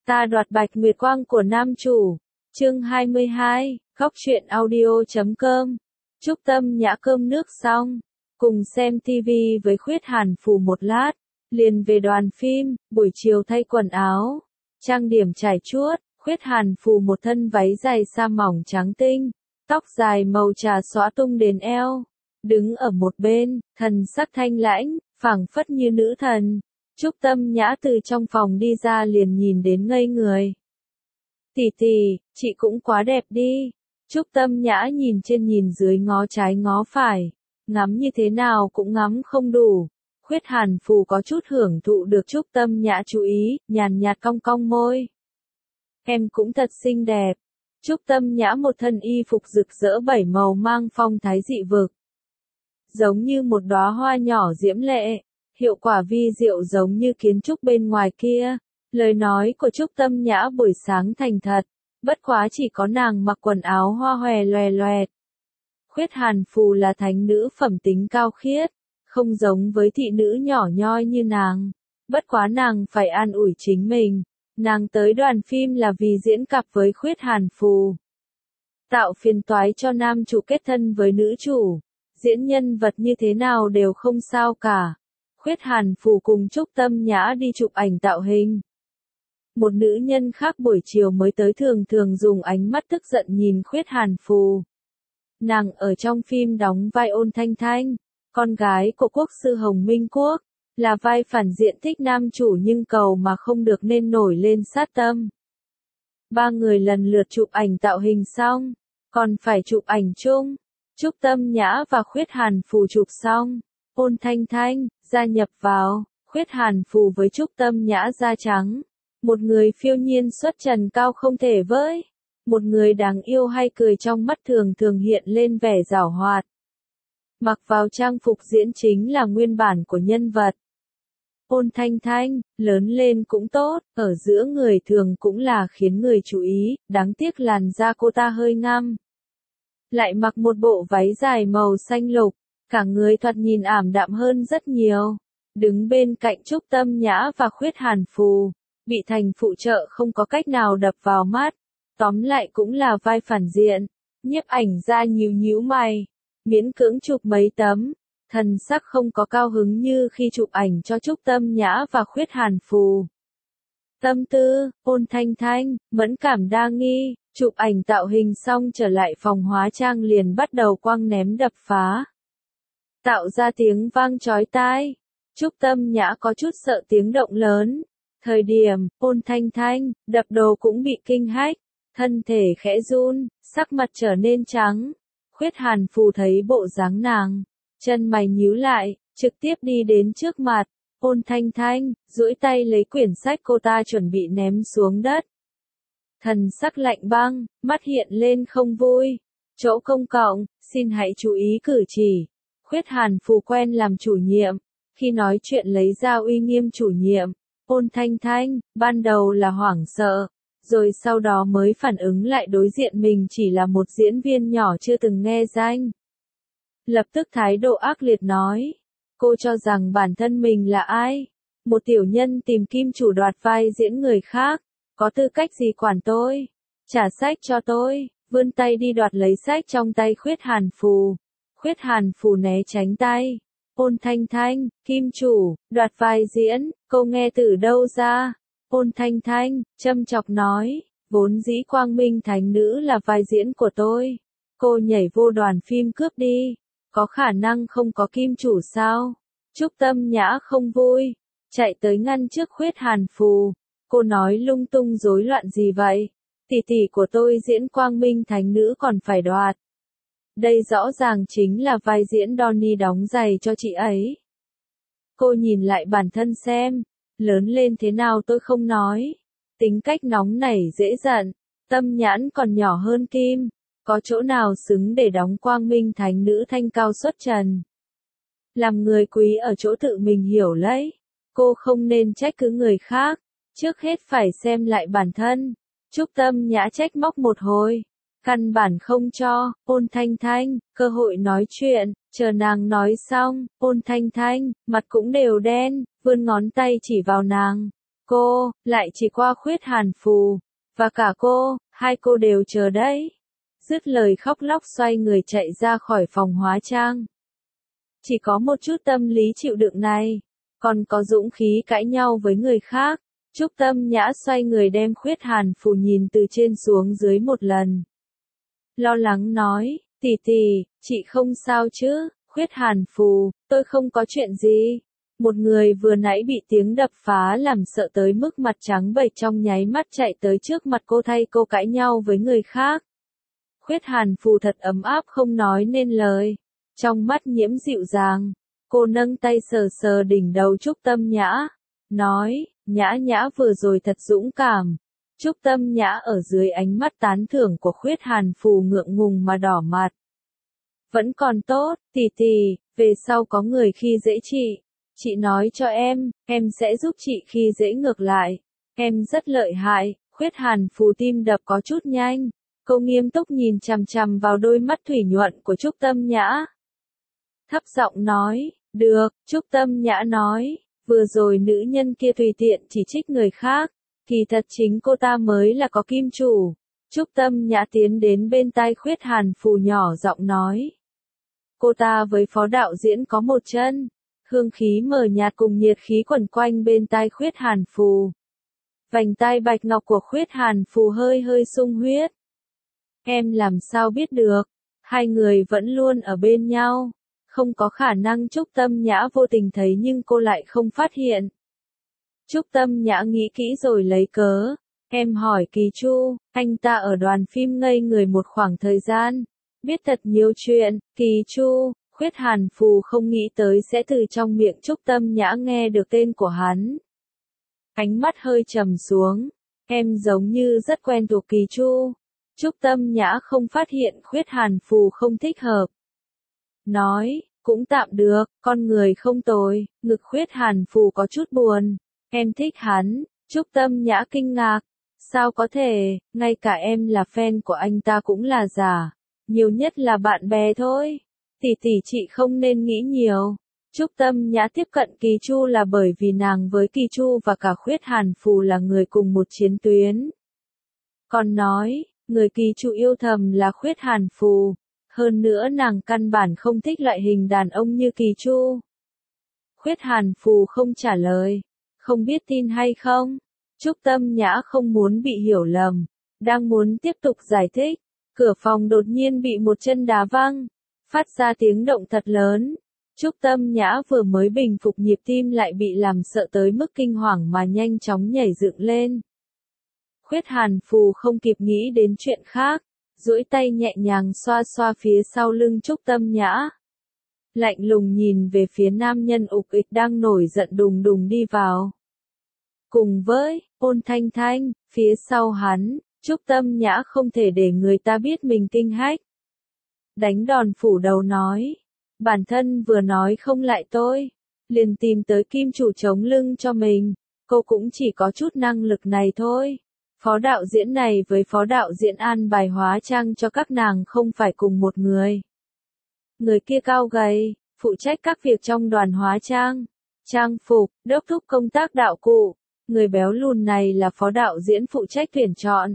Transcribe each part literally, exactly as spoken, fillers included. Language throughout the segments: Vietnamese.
Ta đoạt bạch nguyệt quang của nam chủ. Chương hai mươi hai, góc truyện audio chấm com. Trúc Tâm Nhã cơm nước xong, cùng xem tivi với Khuyết Hàn Phù một lát, liền về đoàn phim, buổi chiều thay quần áo, trang điểm trải chuốt, Khuyết Hàn Phù một thân váy dài sa mỏng trắng tinh, tóc dài màu trà xõa tung đến eo, đứng ở một bên, thần sắc thanh lãnh, phảng phất như nữ thần. Trúc Tâm Nhã từ trong phòng đi ra liền nhìn đến ngây người. Tỷ tỷ, chị cũng quá đẹp đi. Trúc Tâm Nhã nhìn trên nhìn dưới ngó trái ngó phải, ngắm như thế nào cũng ngắm không đủ. Khuyết Hàn Phù có chút hưởng thụ được Trúc Tâm Nhã chú ý, nhàn nhạt cong cong môi. Em cũng thật xinh đẹp. Trúc Tâm Nhã một thân y phục rực rỡ bảy màu mang phong thái dị vực. Giống như một đóa hoa nhỏ diễm lệ, hiệu quả vi diệu giống như kiến trúc bên ngoài kia. Lời nói của Trúc Tâm Nhã buổi sáng thành thật, bất quá chỉ có nàng mặc quần áo hoa hòe loè loẹt. Khuyết Hàn Phù là thánh nữ phẩm tính cao khiết, không giống với thị nữ nhỏ nhoi như nàng. Bất quá nàng phải an ủi chính mình, nàng tới đoàn phim là vì diễn cặp với Khuyết Hàn Phù. Tạo phiền toái cho nam chủ kết thân với nữ chủ, diễn nhân vật như thế nào đều không sao cả. Khuyết Hàn Phù cùng Trúc Tâm Nhã đi chụp ảnh tạo hình. Một nữ nhân khác buổi chiều mới tới thường thường dùng ánh mắt tức giận nhìn Khuyết Hàn Phù. Nàng ở trong phim đóng vai Ôn Thanh Thanh, con gái của quốc sư Hồng Minh Quốc, là vai phản diện thích nam chủ nhưng cầu mà không được nên nổi lên sát tâm. Ba người lần lượt chụp ảnh tạo hình xong, còn phải chụp ảnh chung. Trúc Tâm Nhã và Khuyết Hàn Phù chụp xong, Ôn Thanh Thanh gia nhập vào, Khuyết Hàn Phù với Trúc Tâm Nhã da trắng. Một người phiêu nhiên xuất trần cao không thể với, một người đáng yêu hay cười trong mắt thường thường hiện lên vẻ giảo hoạt. Mặc vào trang phục diễn chính là nguyên bản của nhân vật. Ôn Thanh Thanh, lớn lên cũng tốt, ở giữa người thường cũng là khiến người chú ý, đáng tiếc làn da cô ta hơi ngăm. Lại mặc một bộ váy dài màu xanh lục, cả người thoạt nhìn ảm đạm hơn rất nhiều. Đứng bên cạnh Trúc Tâm Nhã và Khuyết Hàn Phù, bị thành phụ trợ không có cách nào đập vào mắt. Tóm lại cũng là vai phản diện. Nhiếp ảnh ra nhíu nhíu mày, miễn cưỡng chụp mấy tấm, thần sắc không có cao hứng như khi chụp ảnh cho Trúc Tâm Nhã và Khuyết Hàn Phù. Tâm tư, Ôn Thanh Thanh, mẫn cảm đa nghi, chụp ảnh tạo hình xong trở lại phòng hóa trang liền bắt đầu quăng ném đập phá. Tạo ra tiếng vang chói tai. Trúc Tâm Nhã có chút sợ tiếng động lớn. Thời điểm, Ôn Thanh Thanh, đập đồ cũng bị kinh hách, thân thể khẽ run, sắc mặt trở nên trắng. Khuyết Hàn Phù thấy bộ dáng nàng, chân mày nhíu lại, trực tiếp đi đến trước mặt. Ôn Thanh Thanh, duỗi tay lấy quyển sách cô ta chuẩn bị ném xuống đất. Thần sắc lạnh băng, mắt hiện lên không vui. Chỗ công cộng, xin hãy chú ý cử chỉ. Khuyết Hàn Phù quen làm chủ nhiệm, khi nói chuyện lấy ra uy nghiêm chủ nhiệm. Ôn Thanh Thanh, ban đầu là hoảng sợ, rồi sau đó mới phản ứng lại đối diện mình chỉ là một diễn viên nhỏ chưa từng nghe danh. Lập tức thái độ ác liệt nói, cô cho rằng bản thân mình là ai? Một tiểu nhân tìm kim chủ đoạt vai diễn người khác, có tư cách gì quản tôi? Trả sách cho tôi, vươn tay đi đoạt lấy sách trong tay Khuyết Hàn Phù. Khuyết Hàn Phù né tránh tay. Ôn Thanh Thanh, kim chủ, đoạt vai diễn, cô nghe từ đâu ra? Ôn Thanh Thanh, châm chọc nói, vốn dĩ Quang Minh thánh nữ là vai diễn của tôi. Cô nhảy vô đoàn phim cướp đi, có khả năng không có kim chủ sao? Trúc Tâm Nhã không vui, chạy tới ngăn trước Khuyết Hàn Phù. Cô nói lung tung rối loạn gì vậy? Tỷ tỷ của tôi diễn Quang Minh thánh nữ còn phải đoạt. Đây rõ ràng chính là vai diễn Donnie đóng giày cho chị ấy. Cô nhìn lại bản thân xem, lớn lên thế nào tôi không nói. Tính cách nóng nảy dễ giận, tâm nhãn còn nhỏ hơn Kim, có chỗ nào xứng để đóng Quang Minh thánh nữ thanh cao xuất trần. Làm người quý ở chỗ tự mình hiểu lấy, cô không nên trách cứ người khác, trước hết phải xem lại bản thân. Trúc Tâm Nhã trách móc một hồi. Căn bản không cho, Ôn Thanh Thanh, cơ hội nói chuyện, chờ nàng nói xong, Ôn Thanh Thanh, mặt cũng đều đen, vươn ngón tay chỉ vào nàng. Cô, lại chỉ qua Khuyết Hàn Phù. Và cả cô, hai cô đều chờ đấy. Dứt lời khóc lóc xoay người chạy ra khỏi phòng hóa trang. Chỉ có một chút tâm lý chịu đựng này, còn có dũng khí cãi nhau với người khác. Trúc Tâm Nhã xoay người đem Khuyết Hàn Phù nhìn từ trên xuống dưới một lần. Lo lắng nói, tỷ tỷ, chị không sao chứ? Khuyết Hàn Phù, tôi không có chuyện gì. Một người vừa nãy bị tiếng đập phá làm sợ tới mức mặt trắng bệch trong nháy mắt chạy tới trước mặt cô thay cô cãi nhau với người khác. Khuyết Hàn Phù thật ấm áp không nói nên lời. Trong mắt nhiễm dịu dàng, cô nâng tay sờ sờ đỉnh đầu Trúc Tâm Nhã, nói, Nhã Nhã vừa rồi thật dũng cảm. Trúc Tâm Nhã ở dưới ánh mắt tán thưởng của Khuyết Hàn Phù ngượng ngùng mà đỏ mặt. Vẫn còn tốt, tỷ tỷ, về sau có người khi dễ chị. Chị nói cho em, em sẽ giúp chị khi dễ ngược lại. Em rất lợi hại. Khuyết Hàn Phù tim đập có chút nhanh. Cô nghiêm túc nhìn chằm chằm vào đôi mắt thủy nhuận của Trúc Tâm Nhã. Thấp giọng nói, được, Trúc Tâm Nhã nói, vừa rồi nữ nhân kia tùy tiện chỉ trích người khác, kỳ thật chính cô ta mới là có kim chủ. Trúc Tâm Nhã tiến đến bên tai Khuyết Hàn Phù nhỏ giọng nói. Cô ta với phó đạo diễn có một chân, hương khí mờ nhạt cùng nhiệt khí quẩn quanh bên tai Khuyết Hàn Phù. Vành tai bạch ngọc của Khuyết Hàn Phù hơi hơi sung huyết. Em làm sao biết được, hai người vẫn luôn ở bên nhau. Không có khả năng. Trúc Tâm Nhã vô tình thấy nhưng cô lại không phát hiện. Trúc Tâm Nhã nghĩ kỹ rồi lấy cớ. Em hỏi Kỳ Chu, anh ta ở đoàn phim ngây người một khoảng thời gian. Biết thật nhiều chuyện. Kỳ Chu, Khuyết Hàn Phù không nghĩ tới sẽ từ trong miệng Trúc Tâm Nhã nghe được tên của hắn. Ánh mắt hơi trầm xuống. Em giống như rất quen thuộc Kỳ Chu. Trúc Tâm Nhã không phát hiện Khuyết Hàn Phù không thích hợp. Nói, cũng tạm được, con người không tồi. Ngực Khuyết Hàn Phù có chút buồn. Em thích hắn. Trúc Tâm Nhã kinh ngạc. Sao có thể, ngay cả em là fan của anh ta cũng là giả. Nhiều nhất là bạn bè thôi. Tỷ tỷ chị không nên nghĩ nhiều. Trúc Tâm Nhã tiếp cận Kỳ Chu là bởi vì nàng với Kỳ Chu và cả Khuyết Hàn Phù là người cùng một chiến tuyến. Còn nói, người Kỳ Chu yêu thầm là Khuyết Hàn Phù. Hơn nữa nàng căn bản không thích loại hình đàn ông như Kỳ Chu. Khuyết Hàn Phù không trả lời. Không biết tin hay không? Trúc Tâm Nhã không muốn bị hiểu lầm. Đang muốn tiếp tục giải thích. Cửa phòng đột nhiên bị một chân đá văng. Phát ra tiếng động thật lớn. Trúc Tâm Nhã vừa mới bình phục nhịp tim lại bị làm sợ tới mức kinh hoàng mà nhanh chóng nhảy dựng lên. Khuyết Hàn Phù không kịp nghĩ đến chuyện khác. Duỗi tay nhẹ nhàng xoa xoa phía sau lưng Trúc Tâm Nhã. Lạnh lùng nhìn về phía nam nhân ục ịch đang nổi giận đùng đùng đi vào. Cùng với, Ôn Thanh Thanh, phía sau hắn, Trúc Tâm Nhã không thể để người ta biết mình kinh hách. Đánh đòn phủ đầu nói. Bản thân vừa nói không lại tôi. Liền tìm tới kim chủ chống lưng cho mình. Cô cũng chỉ có chút năng lực này thôi. Phó đạo diễn này với phó đạo diễn an bài hóa trang cho các nàng không phải cùng một người. Người kia cao gầy, phụ trách các việc trong đoàn hóa trang, trang phục, đốc thúc công tác đạo cụ. Người béo lùn này là phó đạo diễn phụ trách tuyển chọn.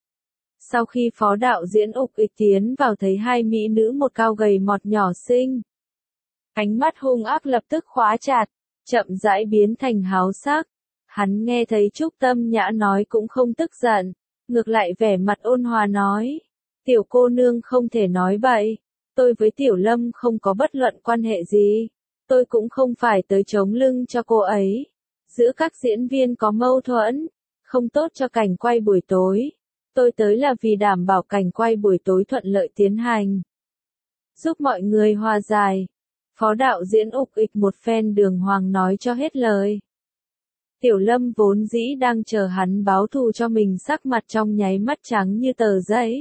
Sau khi phó đạo diễn ục ịch tiến vào thấy hai mỹ nữ một cao gầy một nhỏ xinh. Ánh mắt hung ác lập tức khóa chặt, chậm rãi biến thành háo sắc. Hắn nghe thấy Trúc Tâm Nhã nói cũng không tức giận, ngược lại vẻ mặt ôn hòa nói. Tiểu cô nương không thể nói bậy, tôi với Tiểu Lâm không có bất luận quan hệ gì, tôi cũng không phải tới chống lưng cho cô ấy. Giữa các diễn viên có mâu thuẫn, không tốt cho cảnh quay buổi tối. Tôi tới là vì đảm bảo cảnh quay buổi tối thuận lợi tiến hành. Giúp mọi người hòa giải. Phó đạo diễn ục ịch một phen đường hoàng nói cho hết lời. Tiểu Lâm vốn dĩ đang chờ hắn báo thù cho mình sắc mặt trong nháy mắt trắng như tờ giấy.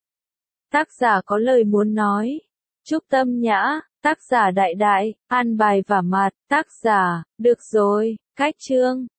Tác giả có lời muốn nói. Trúc Tâm Nhã, tác giả Đại Đại, an bài vả mặt, tác giả, được rồi, cách chương.